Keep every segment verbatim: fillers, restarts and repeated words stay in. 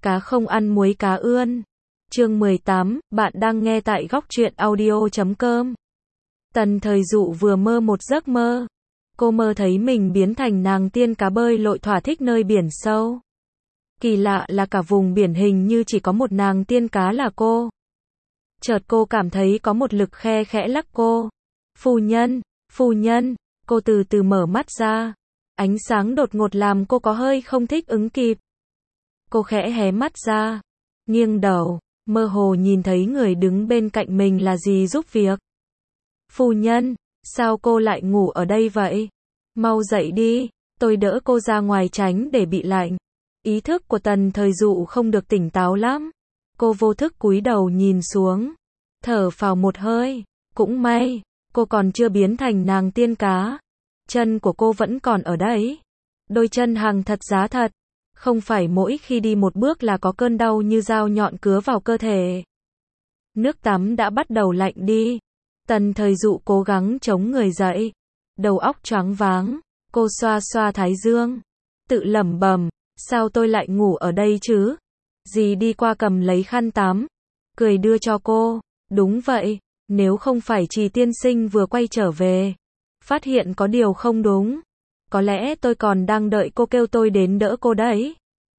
Cá không ăn muối cá ươn. Chương mười tám, bạn đang nghe tại góc truyện audio chấm com. Tần Thời Dụ vừa mơ một giấc mơ. Cô mơ thấy mình biến thành nàng tiên cá bơi lội thỏa thích nơi biển sâu. Kỳ lạ là cả vùng biển hình như chỉ có một nàng tiên cá là cô. Chợt cô cảm thấy có một lực khe khẽ lắc cô. Phu nhân, phu nhân, cô từ từ mở mắt ra. Ánh sáng đột ngột làm cô có hơi không thích ứng kịp. Cô khẽ hé mắt ra, nghiêng đầu, mơ hồ nhìn thấy người đứng bên cạnh mình là dì giúp việc. Phu nhân, sao cô lại ngủ ở đây vậy? Mau dậy đi, tôi đỡ cô ra ngoài tránh để bị lạnh. Ý thức của Tần Thời Dụ không được tỉnh táo lắm. Cô vô thức cúi đầu nhìn xuống, thở phào một hơi, cũng may, cô còn chưa biến thành nàng tiên cá. Chân của cô vẫn còn ở đấy. Đôi chân hàng thật giá thật. Không phải mỗi khi đi một bước là có cơn đau như dao nhọn cứa vào cơ thể. Nước tắm đã bắt đầu lạnh đi. Tần Thời Dụ cố gắng chống người dậy. Đầu óc choáng váng. Cô xoa xoa thái dương. Tự lẩm bẩm, sao tôi lại ngủ ở đây chứ? Dì đi qua cầm lấy khăn tắm. Cười đưa cho cô. Đúng vậy, nếu không phải Trì tiên sinh vừa quay trở về. Phát hiện có điều không đúng. Có lẽ tôi còn đang đợi cô kêu tôi đến đỡ cô đấy.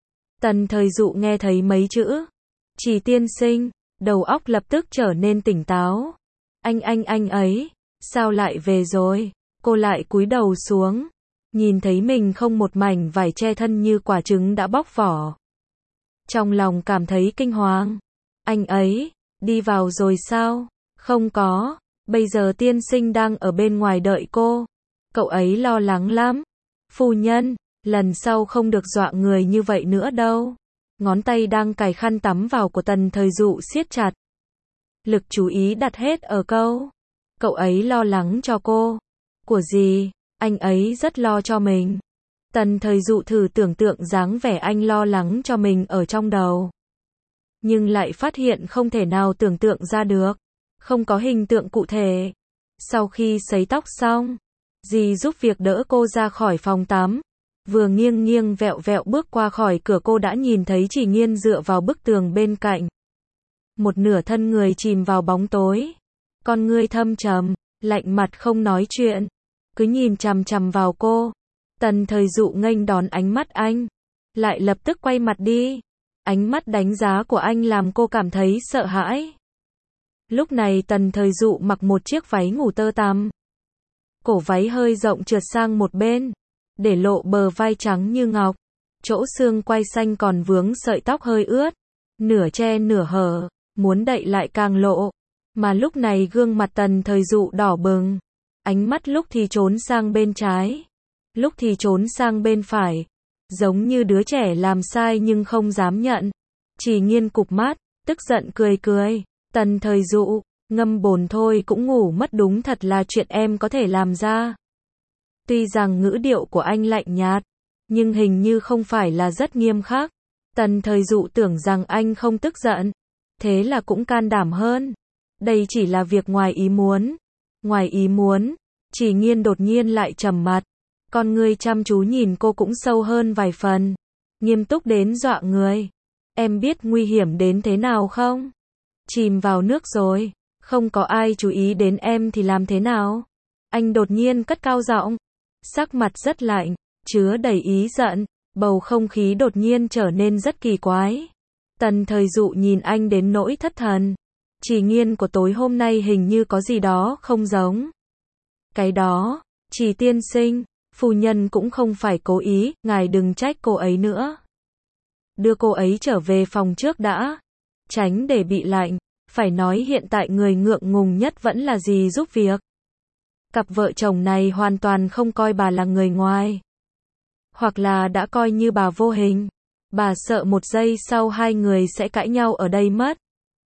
Tần Thời Dụ nghe thấy mấy chữ Trì tiên sinh, đầu óc lập tức trở nên tỉnh táo. Anh anh anh ấy, sao lại về rồi? Cô lại cúi đầu xuống, nhìn thấy mình không một mảnh vải che thân như quả trứng đã bóc vỏ. Trong lòng cảm thấy kinh hoàng. Anh ấy, đi vào rồi sao? Không có, bây giờ tiên sinh đang ở bên ngoài đợi cô. Cậu ấy lo lắng lắm. Phu nhân, lần sau không được dọa người như vậy nữa đâu. Ngón tay đang cài khăn tắm vào của Tần Thời Dụ siết chặt. Lực chú ý đặt hết ở câu. Cậu ấy lo lắng cho cô. Của gì? Anh ấy rất lo cho mình. Tần Thời Dụ thử tưởng tượng dáng vẻ anh lo lắng cho mình ở trong đầu. Nhưng lại phát hiện không thể nào tưởng tượng ra được. Không có hình tượng cụ thể. Sau khi sấy tóc xong, dì giúp việc đỡ cô ra khỏi phòng tắm. Vừa nghiêng nghiêng vẹo vẹo bước qua khỏi cửa cô đã nhìn thấy Trì Nghiên dựa vào bức tường bên cạnh. Một nửa thân người chìm vào bóng tối. Con ngươi thâm trầm, lạnh mặt không nói chuyện. Cứ nhìn chằm chằm vào cô. Tần Thời Dụ nghênh đón ánh mắt anh. Lại lập tức quay mặt đi. Ánh mắt đánh giá của anh làm cô cảm thấy sợ hãi. Lúc này Tần Thời Dụ mặc một chiếc váy ngủ tơ tằm. Cổ váy hơi rộng trượt sang một bên, để lộ bờ vai trắng như ngọc. Chỗ xương quai xanh còn vướng sợi tóc hơi ướt, nửa che nửa hở, muốn đậy lại càng lộ. Mà lúc này gương mặt Tần Thời Dụ đỏ bừng, ánh mắt lúc thì trốn sang bên trái, lúc thì trốn sang bên phải, giống như đứa trẻ làm sai nhưng không dám nhận. Trì Nghiên cụp mắt, tức giận cười cười. Tần Thời Dụ, ngâm bồn thôi cũng ngủ mất, đúng thật là chuyện em có thể làm ra. Tuy rằng ngữ điệu của anh lạnh nhạt, nhưng hình như không phải là rất nghiêm khắc. Tần Thời Dụ tưởng rằng anh không tức giận, thế là cũng can đảm hơn. Đây chỉ là việc ngoài ý muốn. Ngoài ý muốn, Trì Nghiên đột nhiên lại trầm mặt. Con ngươi chăm chú nhìn cô cũng sâu hơn vài phần. Nghiêm túc đến dọa người. Em biết nguy hiểm đến thế nào không? Chìm vào nước rồi, không có ai chú ý đến em thì làm thế nào? Anh đột nhiên cất cao giọng, sắc mặt rất lạnh, chứa đầy ý giận, bầu không khí đột nhiên trở nên rất kỳ quái. Tần Thời Dụ nhìn anh đến nỗi thất thần. Trì Nghiên của tối hôm nay hình như có gì đó không giống. Cái đó, Trì tiên sinh, phu nhân cũng không phải cố ý, ngài đừng trách cô ấy nữa. Đưa cô ấy trở về phòng trước đã, tránh để bị lạnh. Phải nói hiện tại người ngượng ngùng nhất vẫn là dì giúp việc. Cặp vợ chồng này hoàn toàn không coi bà là người ngoài. Hoặc là đã coi như bà vô hình. Bà sợ một giây sau hai người sẽ cãi nhau ở đây mất.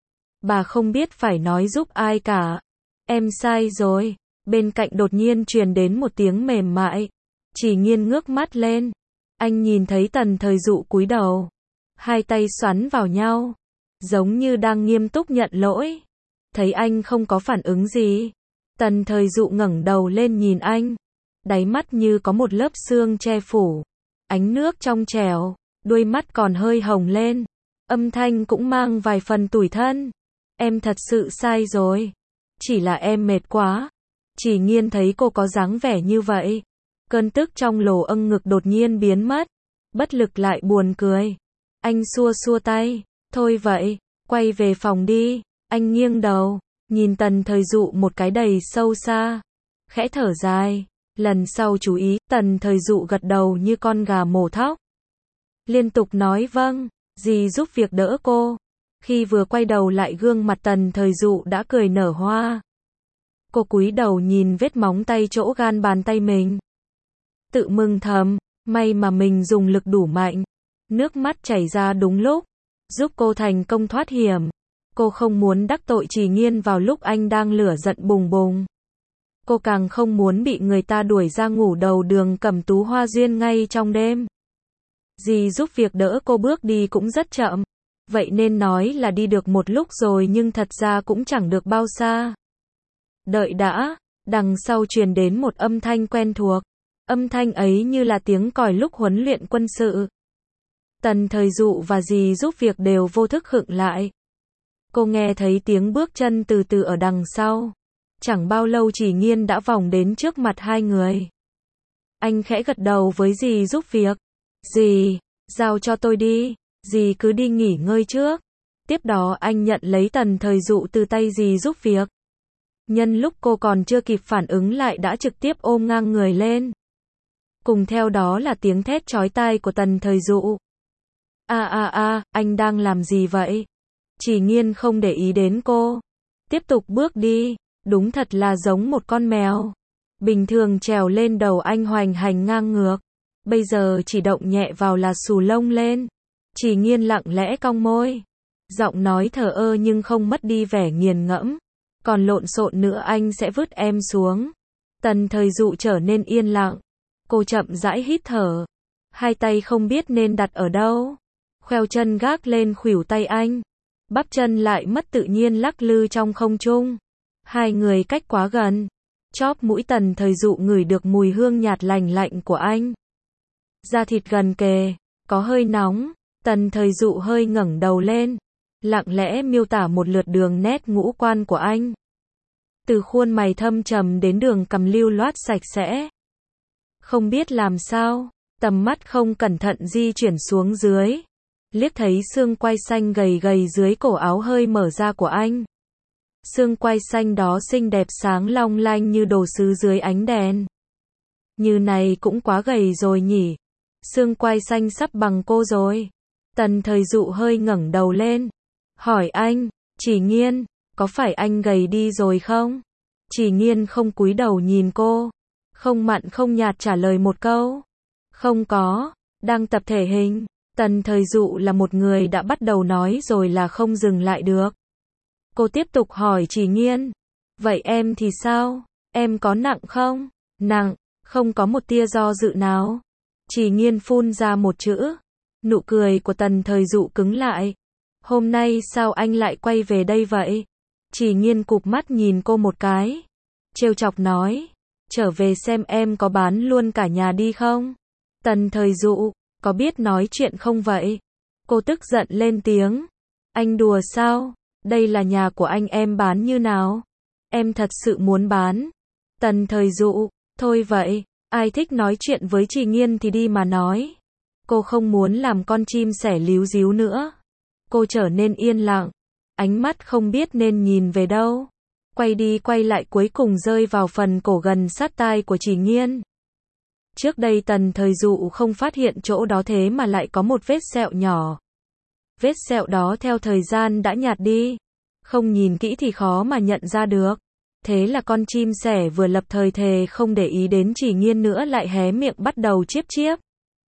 Bà không biết phải nói giúp ai cả. Em sai rồi. Bên cạnh đột nhiên truyền đến một tiếng mềm mại. Trì Nghiên ngước mắt lên. Anh nhìn thấy Tần Thời Dụ cúi đầu. Hai tay xoắn vào nhau. Giống như đang nghiêm túc nhận lỗi. Thấy anh không có phản ứng gì. Tần Thời Dụ ngẩng đầu lên nhìn anh. Đáy mắt như có một lớp sương che phủ. Ánh nước trong trẻo, đuôi mắt còn hơi hồng lên. Âm thanh cũng mang vài phần tủi thân. Em thật sự sai rồi. Chỉ là em mệt quá. Chỉ Nghiên thấy cô có dáng vẻ như vậy. Cơn tức trong lồ âng ngực đột nhiên biến mất. Bất lực lại buồn cười. Anh xua xua tay. Thôi vậy, quay về phòng đi. Anh nghiêng đầu, nhìn Tần Thời Dụ một cái đầy sâu xa. Khẽ thở dài. Lần sau chú ý, Tần Thời Dụ gật đầu như con gà mổ thóc. Liên tục nói vâng, dì giúp việc đỡ cô. Khi vừa quay đầu lại gương mặt Tần Thời Dụ đã cười nở hoa. Cô cúi đầu nhìn vết móng tay chỗ gan bàn tay mình. Tự mừng thầm, may mà mình dùng lực đủ mạnh. Nước mắt chảy ra đúng lúc, giúp cô thành công thoát hiểm. Cô không muốn đắc tội Chỉ Nghiên vào lúc anh đang lửa giận bùng bùng. Cô càng không muốn bị người ta đuổi ra ngủ đầu đường Cẩm Tú Hoa Duyên ngay trong đêm. Dì giúp việc đỡ cô bước đi cũng rất chậm. Vậy nên nói là đi được một lúc rồi nhưng thật ra cũng chẳng được bao xa. Đợi đã, đằng sau truyền đến một âm thanh quen thuộc. Âm thanh ấy như là tiếng còi lúc huấn luyện quân sự. Tần Thời Dụ và dì giúp việc đều vô thức khựng lại. Cô nghe thấy tiếng bước chân từ từ ở đằng sau. Chẳng bao lâu Chỉ Nghiên đã vòng đến trước mặt hai người. Anh khẽ gật đầu với dì giúp việc. Dì, giao cho tôi đi, dì cứ đi nghỉ ngơi trước. Tiếp đó anh nhận lấy Tần Thời Dụ từ tay dì giúp việc. Nhân lúc cô còn chưa kịp phản ứng lại đã trực tiếp ôm ngang người lên. Cùng theo đó là tiếng thét chói tai của Tần Thời Dụ. A a a, anh đang làm gì vậy? Chỉ Nghiên không để ý đến cô. Tiếp tục bước đi, đúng thật là giống một con mèo. Bình thường trèo lên đầu anh hoành hành ngang ngược. Bây giờ chỉ động nhẹ vào là xù lông lên. Chỉ Nghiên lặng lẽ cong môi. Giọng nói thờ ơ nhưng không mất đi vẻ nghiền ngẫm. Còn lộn xộn nữa anh sẽ vứt em xuống. Tần Thời Dụ trở nên yên lặng. Cô chậm rãi hít thở. Hai tay không biết nên đặt ở đâu. Khoeo chân gác lên khuỷu tay anh. Bắp chân lại mất tự nhiên lắc lư trong không trung. Hai người cách quá gần. Chóp mũi Tần Thời Dụ ngửi được mùi hương nhạt lành lạnh của anh. Da thịt gần kề, có hơi nóng. Tần Thời Dụ hơi ngẩng đầu lên. Lặng lẽ miêu tả một lượt đường nét ngũ quan của anh. Từ khuôn mày thâm trầm đến đường cằm lưu loát sạch sẽ. Không biết làm sao, tầm mắt không cẩn thận di chuyển xuống dưới. Liếc thấy xương quai xanh gầy gầy dưới cổ áo hơi mở ra của anh. Xương quai xanh đó xinh đẹp sáng long lanh như đồ sứ dưới ánh đèn. Như này cũng quá gầy rồi nhỉ. Xương quai xanh sắp bằng cô rồi. Tần Thời Dụ hơi ngẩng đầu lên. Hỏi anh, Chỉ Nghiên, có phải anh gầy đi rồi không? Chỉ Nghiên không cúi đầu nhìn cô. Không mặn không nhạt trả lời một câu. Không có, đang tập thể hình. Tần Thời Dụ là một người đã bắt đầu nói rồi là không dừng lại được. Cô tiếp tục hỏi Chỉ Nghiên. Vậy em thì sao? Em có nặng không? Nặng, không có một tia do dự nào. Chỉ Nghiên phun ra một chữ. Nụ cười của Tần Thời Dụ cứng lại. Hôm nay sao anh lại quay về đây vậy? Chỉ Nghiên cụp mắt nhìn cô một cái. Trêu chọc nói. Trở về xem em có bán luôn cả nhà đi không? Tần Thời Dụ, có biết nói chuyện không vậy? Cô tức giận lên tiếng. Anh đùa sao? Đây là nhà của anh, em bán như nào? Em thật sự muốn bán. Tần Thời Dụ, thôi vậy, ai thích nói chuyện với Chỉ Nghiên thì đi mà nói. Cô không muốn làm con chim sẻ líu díu nữa. Cô trở nên yên lặng. Ánh mắt không biết nên nhìn về đâu. Quay đi quay lại cuối cùng rơi vào phần cổ gần sát tai của Chỉ Nghiên. Trước đây Tần Thời Dụ không phát hiện chỗ đó thế mà lại có một vết sẹo nhỏ. Vết sẹo đó theo thời gian đã nhạt đi. Không nhìn kỹ thì khó mà nhận ra được. Thế là con chim sẻ vừa lập thời thề không để ý đến Chỉ Nghiên nữa lại hé miệng bắt đầu chiếp chiếp.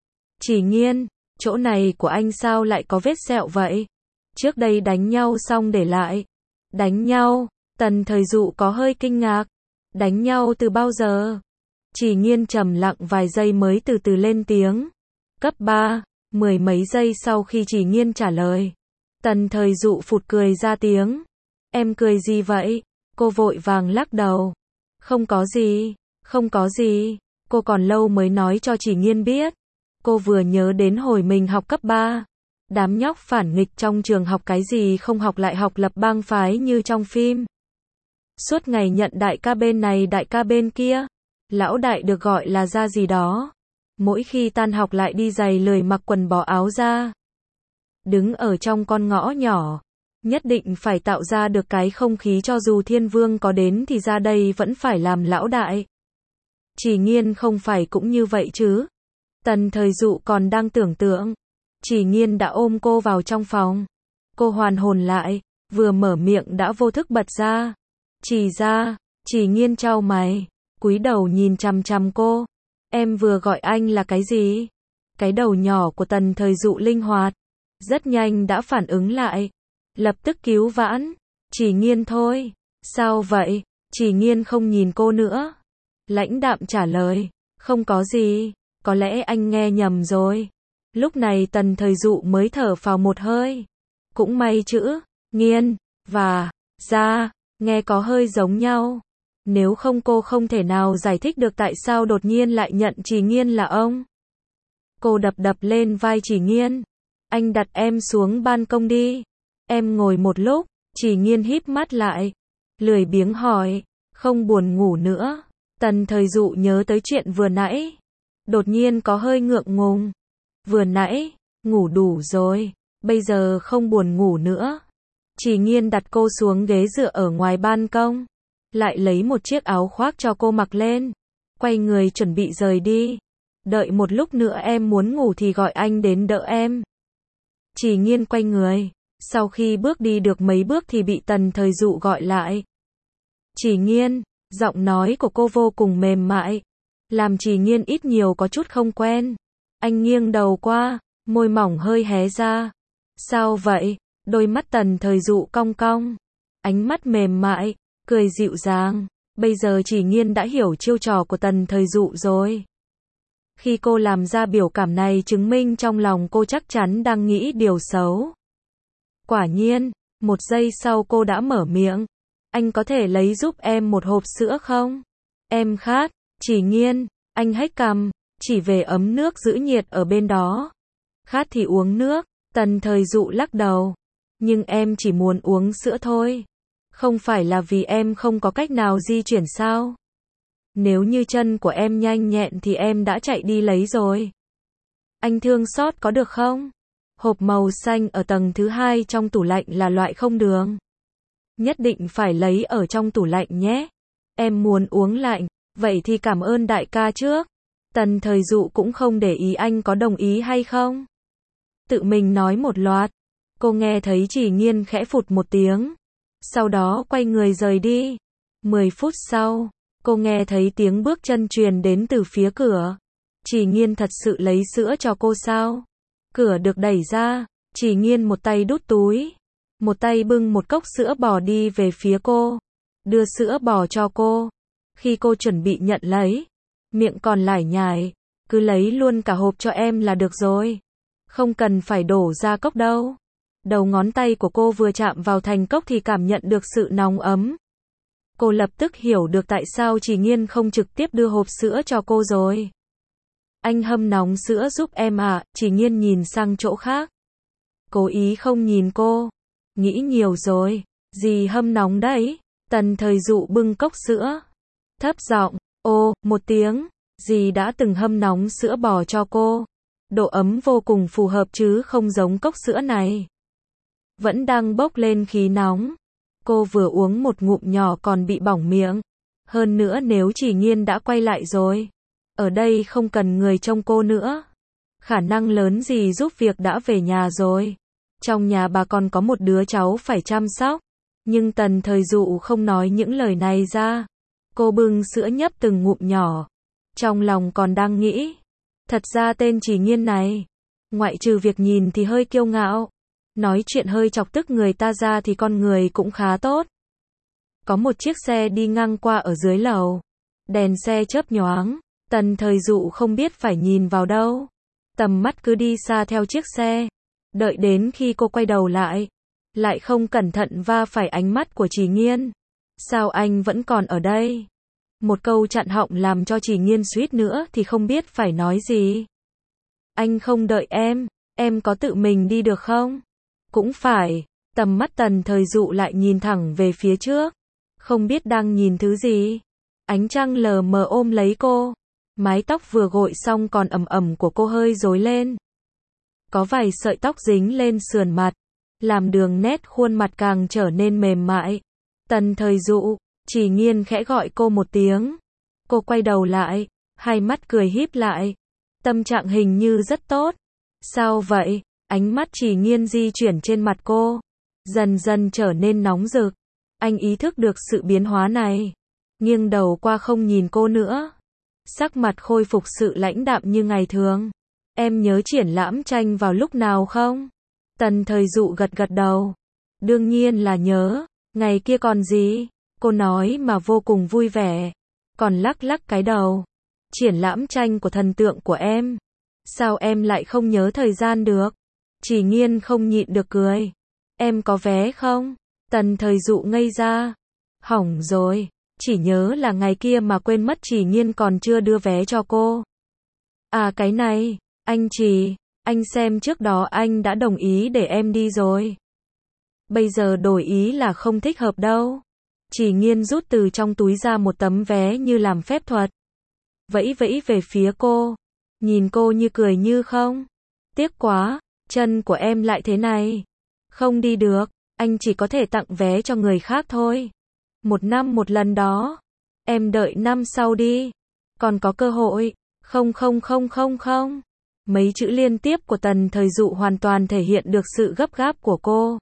Chỉ Nghiên, chỗ này của anh sao lại có vết sẹo vậy? Trước đây đánh nhau xong để lại. Đánh nhau? Tần Thời Dụ có hơi kinh ngạc. Đánh nhau từ bao giờ? Chỉ Nghiên trầm lặng vài giây mới từ từ lên tiếng. Cấp ba, mười mấy giây sau khi Chỉ Nghiên trả lời. Tần Thời Dụ phụt cười ra tiếng. Em cười gì vậy? Cô vội vàng lắc đầu. Không có gì, không có gì. Cô còn lâu mới nói cho Chỉ Nghiên biết. Cô vừa nhớ đến hồi mình học cấp ba. Đám nhóc phản nghịch trong trường học cái gì không học lại học lập bang phái như trong phim. Suốt ngày nhận đại ca bên này đại ca bên kia. Lão đại được gọi là ra gì đó. Mỗi khi tan học lại đi giày lười mặc quần bò áo ra. Đứng ở trong con ngõ nhỏ. Nhất định phải tạo ra được cái không khí cho dù thiên vương có đến thì ra đây vẫn phải làm lão đại. Chỉ Nghiên không phải cũng như vậy chứ. Tần Thời Dụ còn đang tưởng tượng. Chỉ Nghiên đã ôm cô vào trong phòng. Cô hoàn hồn lại, vừa mở miệng đã vô thức bật ra. Chỉ ra, Chỉ Nghiên chau mày, cúi đầu nhìn chằm chằm cô. Em vừa gọi anh là cái gì? Cái đầu nhỏ của Tần Thời Dụ linh hoạt. Rất nhanh đã phản ứng lại. Lập tức cứu vãn. Chỉ Nghiên thôi. Sao vậy? Chỉ Nghiên không nhìn cô nữa. Lãnh đạm trả lời. Không có gì. Có lẽ anh nghe nhầm rồi. Lúc này Tần Thời Dụ mới thở phào một hơi. Cũng may chữ Nghiên và Gia nghe có hơi giống nhau. Nếu không cô không thể nào giải thích được tại sao đột nhiên lại nhận Chỉ Nghiên là ông. Cô đập đập lên vai Chỉ Nghiên. Anh đặt em xuống ban công đi. Em ngồi một lúc. Chỉ Nghiên híp mắt lại. Lười biếng hỏi. Không buồn ngủ nữa. Tần Thời Dụ nhớ tới chuyện vừa nãy. Đột nhiên có hơi ngượng ngùng. Vừa nãy, ngủ đủ rồi. Bây giờ không buồn ngủ nữa. Chỉ Nghiên đặt cô xuống ghế dựa ở ngoài ban công. Lại lấy một chiếc áo khoác cho cô mặc lên. Quay người chuẩn bị rời đi. Đợi một lúc nữa em muốn ngủ thì gọi anh đến đỡ em. Chỉ Nghiên quay người. Sau khi bước đi được mấy bước thì bị Tần Thời Dụ gọi lại. Chỉ Nghiên, giọng nói của cô vô cùng mềm mại. Làm Chỉ Nghiên ít nhiều có chút không quen. Anh nghiêng đầu qua, môi mỏng hơi hé ra. Sao vậy? Đôi mắt Tần Thời Dụ cong cong. Ánh mắt mềm mại, cười dịu dàng. Bây giờ Chỉ Nghiên đã hiểu chiêu trò của Tần Thời Dụ rồi. Khi cô làm ra biểu cảm này chứng minh trong lòng cô chắc chắn đang nghĩ điều xấu. Quả nhiên, một giây sau cô đã mở miệng. Anh có thể lấy giúp em một hộp sữa không? Em khát. Chỉ Nghiên, anh hách cằm, chỉ về ấm nước giữ nhiệt ở bên đó. Khát thì uống nước. Tần Thời Dụ lắc đầu. Nhưng em chỉ muốn uống sữa thôi. Không phải là vì em không có cách nào di chuyển sao? Nếu như chân của em nhanh nhẹn thì em đã chạy đi lấy rồi. Anh thương xót có được không? Hộp màu xanh ở tầng thứ hai trong tủ lạnh là loại không đường. Nhất định phải lấy ở trong tủ lạnh nhé. Em muốn uống lạnh, vậy thì cảm ơn đại ca trước. Tần Thời Dụ cũng không để ý anh có đồng ý hay không. Tự mình nói một loạt. Cô nghe thấy Chỉ Nghiên khẽ phụt một tiếng. Sau đó quay người rời đi. Mười phút sau, cô nghe thấy tiếng bước chân truyền đến từ phía cửa. Chỉ Nghiên thật sự lấy sữa cho cô sao? Cửa được đẩy ra. Chỉ Nghiên một tay đút túi. Một tay bưng một cốc sữa bò đi về phía cô. Đưa sữa bò cho cô. Khi cô chuẩn bị nhận lấy. Miệng còn lải nhải. Cứ lấy luôn cả hộp cho em là được rồi. Không cần phải đổ ra cốc đâu. Đầu ngón tay của cô vừa chạm vào thành cốc thì cảm nhận được sự nóng ấm. Cô lập tức hiểu được tại sao Chỉ Nghiên không trực tiếp đưa hộp sữa cho cô rồi. Anh hâm nóng sữa giúp em à? Chỉ Nghiên nhìn sang chỗ khác. Cố ý không nhìn cô. Nghĩ nhiều rồi. Gì hâm nóng đấy? Tần Thời Dụ bưng cốc sữa. Thấp giọng, ô, một tiếng. Dì đã từng hâm nóng sữa bò cho cô. Độ ấm vô cùng phù hợp chứ không giống cốc sữa này. Vẫn đang bốc lên khí nóng. Cô vừa uống một ngụm nhỏ còn bị bỏng miệng. Hơn nữa nếu Chỉ Nghiên đã quay lại rồi. Ở đây không cần người trông cô nữa. Khả năng lớn gì giúp việc đã về nhà rồi. Trong nhà bà còn có một đứa cháu phải chăm sóc. Nhưng Tần Thời Dụ không nói những lời này ra. Cô bưng sữa nhấp từng ngụm nhỏ. Trong lòng còn đang nghĩ. Thật ra tên Chỉ Nghiên này. Ngoại trừ việc nhìn thì hơi kiêu ngạo. Nói chuyện hơi chọc tức người ta ra thì con người cũng khá tốt. Có một chiếc xe đi ngang qua ở dưới lầu. Đèn xe chớp nhoáng. Tần Thời Dụ không biết phải nhìn vào đâu. Tầm mắt cứ đi xa theo chiếc xe. Đợi đến khi cô quay đầu lại. Lại không cẩn thận va phải ánh mắt của Chỉ Nghiên. Sao anh vẫn còn ở đây? Một câu chặn họng làm cho Chỉ Nghiên suýt nữa thì không biết phải nói gì. Anh không đợi em. em có tự mình đi được không? Cũng phải, tầm mắt Tần Thời Dụ lại nhìn thẳng về phía trước. Không biết đang nhìn thứ gì. Ánh trăng lờ mờ ôm lấy cô. Mái tóc vừa gội xong còn ẩm ẩm của cô hơi rối lên. Có vài sợi tóc dính lên sườn mặt, làm đường nét khuôn mặt càng trở nên mềm mại. Tần Thời Dụ, Chỉ Nghiên khẽ gọi cô một tiếng. Cô quay đầu lại, hai mắt cười híp lại. Tâm trạng hình như rất tốt. Sao vậy? Ánh mắt Chỉ Nghiên di chuyển trên mặt cô, dần dần trở nên nóng rực. Anh ý thức được sự biến hóa này, nghiêng đầu qua không nhìn cô nữa. Sắc mặt khôi phục sự lãnh đạm như ngày thường. Em nhớ triển lãm tranh vào lúc nào không? Tần Thời Dụ gật gật đầu. Đương nhiên là nhớ, ngày kia còn gì? Cô nói mà vô cùng vui vẻ, còn lắc lắc cái đầu. Triển lãm tranh của thần tượng của em. Sao em lại không nhớ thời gian được? Chỉ Nghiên không nhịn được cười. Em có vé không? Tần Thời Dụ ngây ra. Hỏng rồi, chỉ nhớ là ngày kia mà quên mất Chỉ Nghiên còn chưa đưa vé cho cô. À cái này, anh Chỉ, anh xem trước đó anh đã đồng ý để em đi rồi. Bây giờ đổi ý là không thích hợp đâu. Chỉ Nghiên rút từ trong túi ra một tấm vé như làm phép thuật. Vẫy vẫy về phía cô. Nhìn cô như cười như không. Tiếc quá, chân của em lại thế này. Không đi được, anh chỉ có thể tặng vé cho người khác thôi. Một năm một lần đó. Em đợi năm sau đi. Còn có cơ hội. Không không không không không. Mấy chữ liên tiếp của Tần Thời Dụ hoàn toàn thể hiện được sự gấp gáp của cô.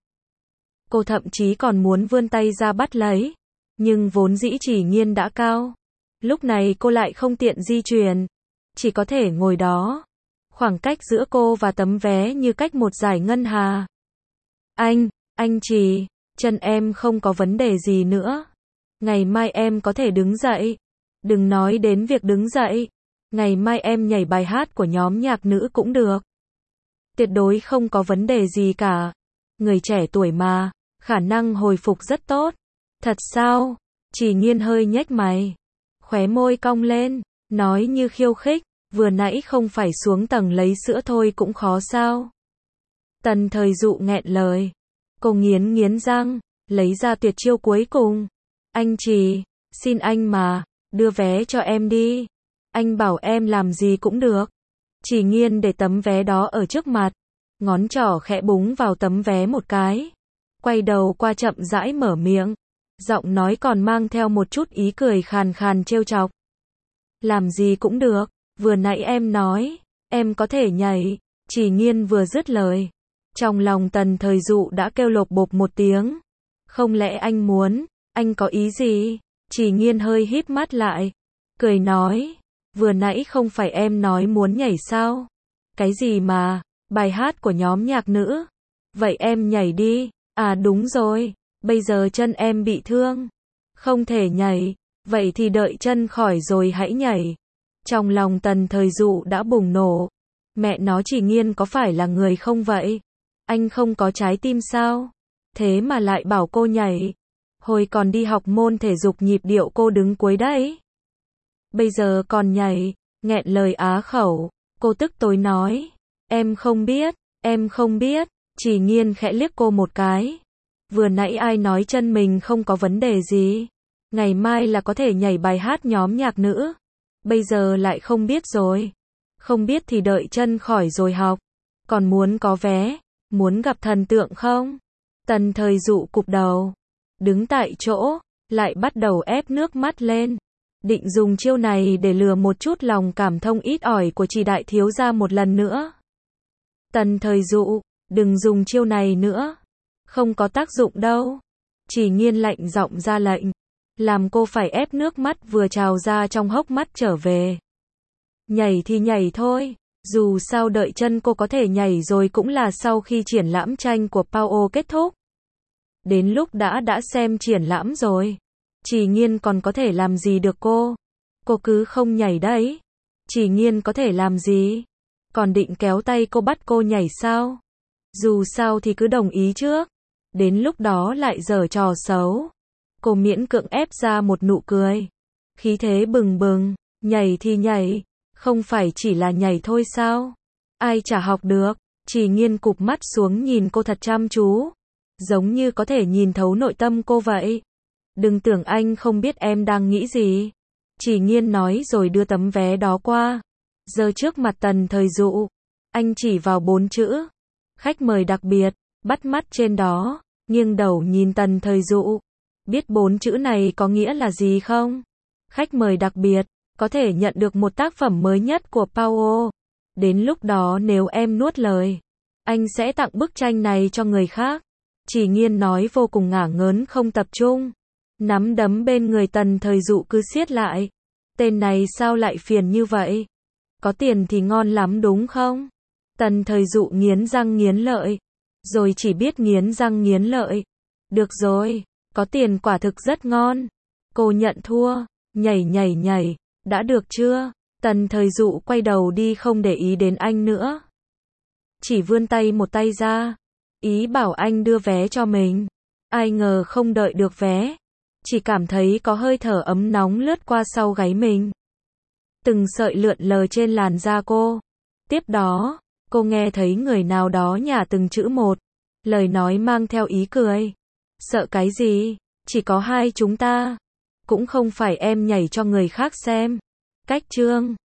Cô thậm chí còn muốn vươn tay ra bắt lấy. Nhưng vốn dĩ Chỉ Nghiên đã cao. Lúc này cô lại không tiện di chuyển. Chỉ có thể ngồi đó. Khoảng cách giữa cô và tấm vé như cách một dải ngân hà. Anh, anh Chỉ, chân em không có vấn đề gì nữa. Ngày mai em có thể đứng dậy. Đừng nói đến việc đứng dậy. Ngày mai em nhảy bài hát của nhóm nhạc nữ cũng được. Tuyệt đối không có vấn đề gì cả. Người trẻ tuổi mà, khả năng hồi phục rất tốt. Thật sao? Chỉ Nghiên hơi nhếch mày. Khóe môi cong lên, nói như khiêu khích. Vừa nãy không phải xuống tầng lấy sữa thôi cũng khó sao? Tần Thời Dụ nghẹn lời. Cô nghiến nghiến răng, lấy ra tuyệt chiêu cuối cùng. Anh Chỉ, xin anh mà, đưa vé cho em đi. Anh bảo em làm gì cũng được. Chỉ Nghiên để tấm vé đó ở trước mặt. Ngón trỏ khẽ búng vào tấm vé một cái. Quay đầu qua chậm rãi mở miệng. Giọng nói còn mang theo một chút ý cười khàn khàn trêu chọc. Làm gì cũng được. Vừa nãy em nói, em có thể nhảy. Chỉ Nghiên vừa dứt lời. Trong lòng Tần Thời Dụ đã kêu lộp bộp một tiếng. Không lẽ anh muốn, anh có ý gì? Chỉ Nghiên hơi híp mắt lại. Cười nói, vừa nãy không phải em nói muốn nhảy sao? Cái gì mà, bài hát của nhóm nhạc nữ? Vậy em nhảy đi. À đúng rồi, bây giờ chân em bị thương. Không thể nhảy, vậy thì đợi chân khỏi rồi hãy nhảy. Trong lòng Tần Thời Dụ đã bùng nổ. Mẹ nó Chỉ Nghiên có phải là người không vậy? Anh không có trái tim sao? Thế mà lại bảo cô nhảy. Hồi còn đi học môn thể dục nhịp điệu cô đứng cuối đấy. Bây giờ còn nhảy, nghẹn lời á khẩu. Cô tức tối nói. Em không biết, em không biết. Chỉ Nghiên khẽ liếc cô một cái. Vừa nãy ai nói chân mình không có vấn đề gì? Ngày mai là có thể nhảy bài hát nhóm nhạc nữ. Bây giờ lại không biết rồi. Không biết thì đợi chân khỏi rồi học. Còn muốn có vé, muốn gặp thần tượng không? Tần Thời Dụ cụp đầu, đứng tại chỗ, lại bắt đầu ép nước mắt lên. Định dùng chiêu này để lừa một chút lòng cảm thông ít ỏi của Chỉ đại thiếu gia một lần nữa. Tần Thời Dụ, đừng dùng chiêu này nữa. Không có tác dụng đâu. Chỉ Nghiên lạnh giọng ra lệnh. Làm cô phải ép nước mắt vừa trào ra trong hốc mắt trở về. Nhảy thì nhảy thôi. Dù sao đợi chân cô có thể nhảy rồi cũng là sau khi triển lãm tranh của Pao kết thúc. Đến lúc đã đã xem triển lãm rồi. Chỉ Nghiên còn có thể làm gì được cô? Cô cứ không nhảy đấy. Chỉ Nghiên có thể làm gì? Còn định kéo tay cô bắt cô nhảy sao? Dù sao thì cứ đồng ý trước. Đến lúc đó lại giở trò xấu. Cô miễn cưỡng ép ra một nụ cười. Khí thế bừng bừng. Nhảy thì nhảy. Không phải chỉ là nhảy thôi sao? Ai chả học được. Chỉ Nghiên cụp mắt xuống nhìn cô thật chăm chú, giống như có thể nhìn thấu nội tâm cô vậy. Đừng tưởng anh không biết em đang nghĩ gì. Chỉ Nghiên nói rồi đưa tấm vé đó qua, giơ trước mặt Tần Thời Dụ. Anh chỉ vào bốn chữ, khách mời đặc biệt, bắt mắt trên đó, nghiêng đầu nhìn Tần Thời Dụ. Biết bốn chữ này có nghĩa là gì không? Khách mời đặc biệt, có thể nhận được một tác phẩm mới nhất của Paulo. Đến lúc đó nếu em nuốt lời, anh sẽ tặng bức tranh này cho người khác. Chỉ Nghiên nói vô cùng ngả ngớn không tập trung. Nắm đấm bên người Tần Thời Dụ cứ siết lại. Tên này sao lại phiền như vậy? Có tiền thì ngon lắm đúng không? Tần Thời Dụ nghiến răng nghiến lợi. Rồi chỉ biết nghiến răng nghiến lợi. Được rồi, có tiền quả thực rất ngon. Cô nhận thua, nhảy nhảy nhảy, đã được chưa? Tần Thời Dụ quay đầu đi không để ý đến anh nữa. Chỉ vươn tay một tay ra, ý bảo anh đưa vé cho mình. Ai ngờ không đợi được vé, chỉ cảm thấy có hơi thở ấm nóng lướt qua sau gáy mình. Từng sợi lượn lờ trên làn da cô. Tiếp đó, cô nghe thấy người nào đó nhả từng chữ một, lời nói mang theo ý cười. Sợ cái gì? Chỉ có hai chúng ta. Cũng không phải em nhảy cho người khác xem. Cách chương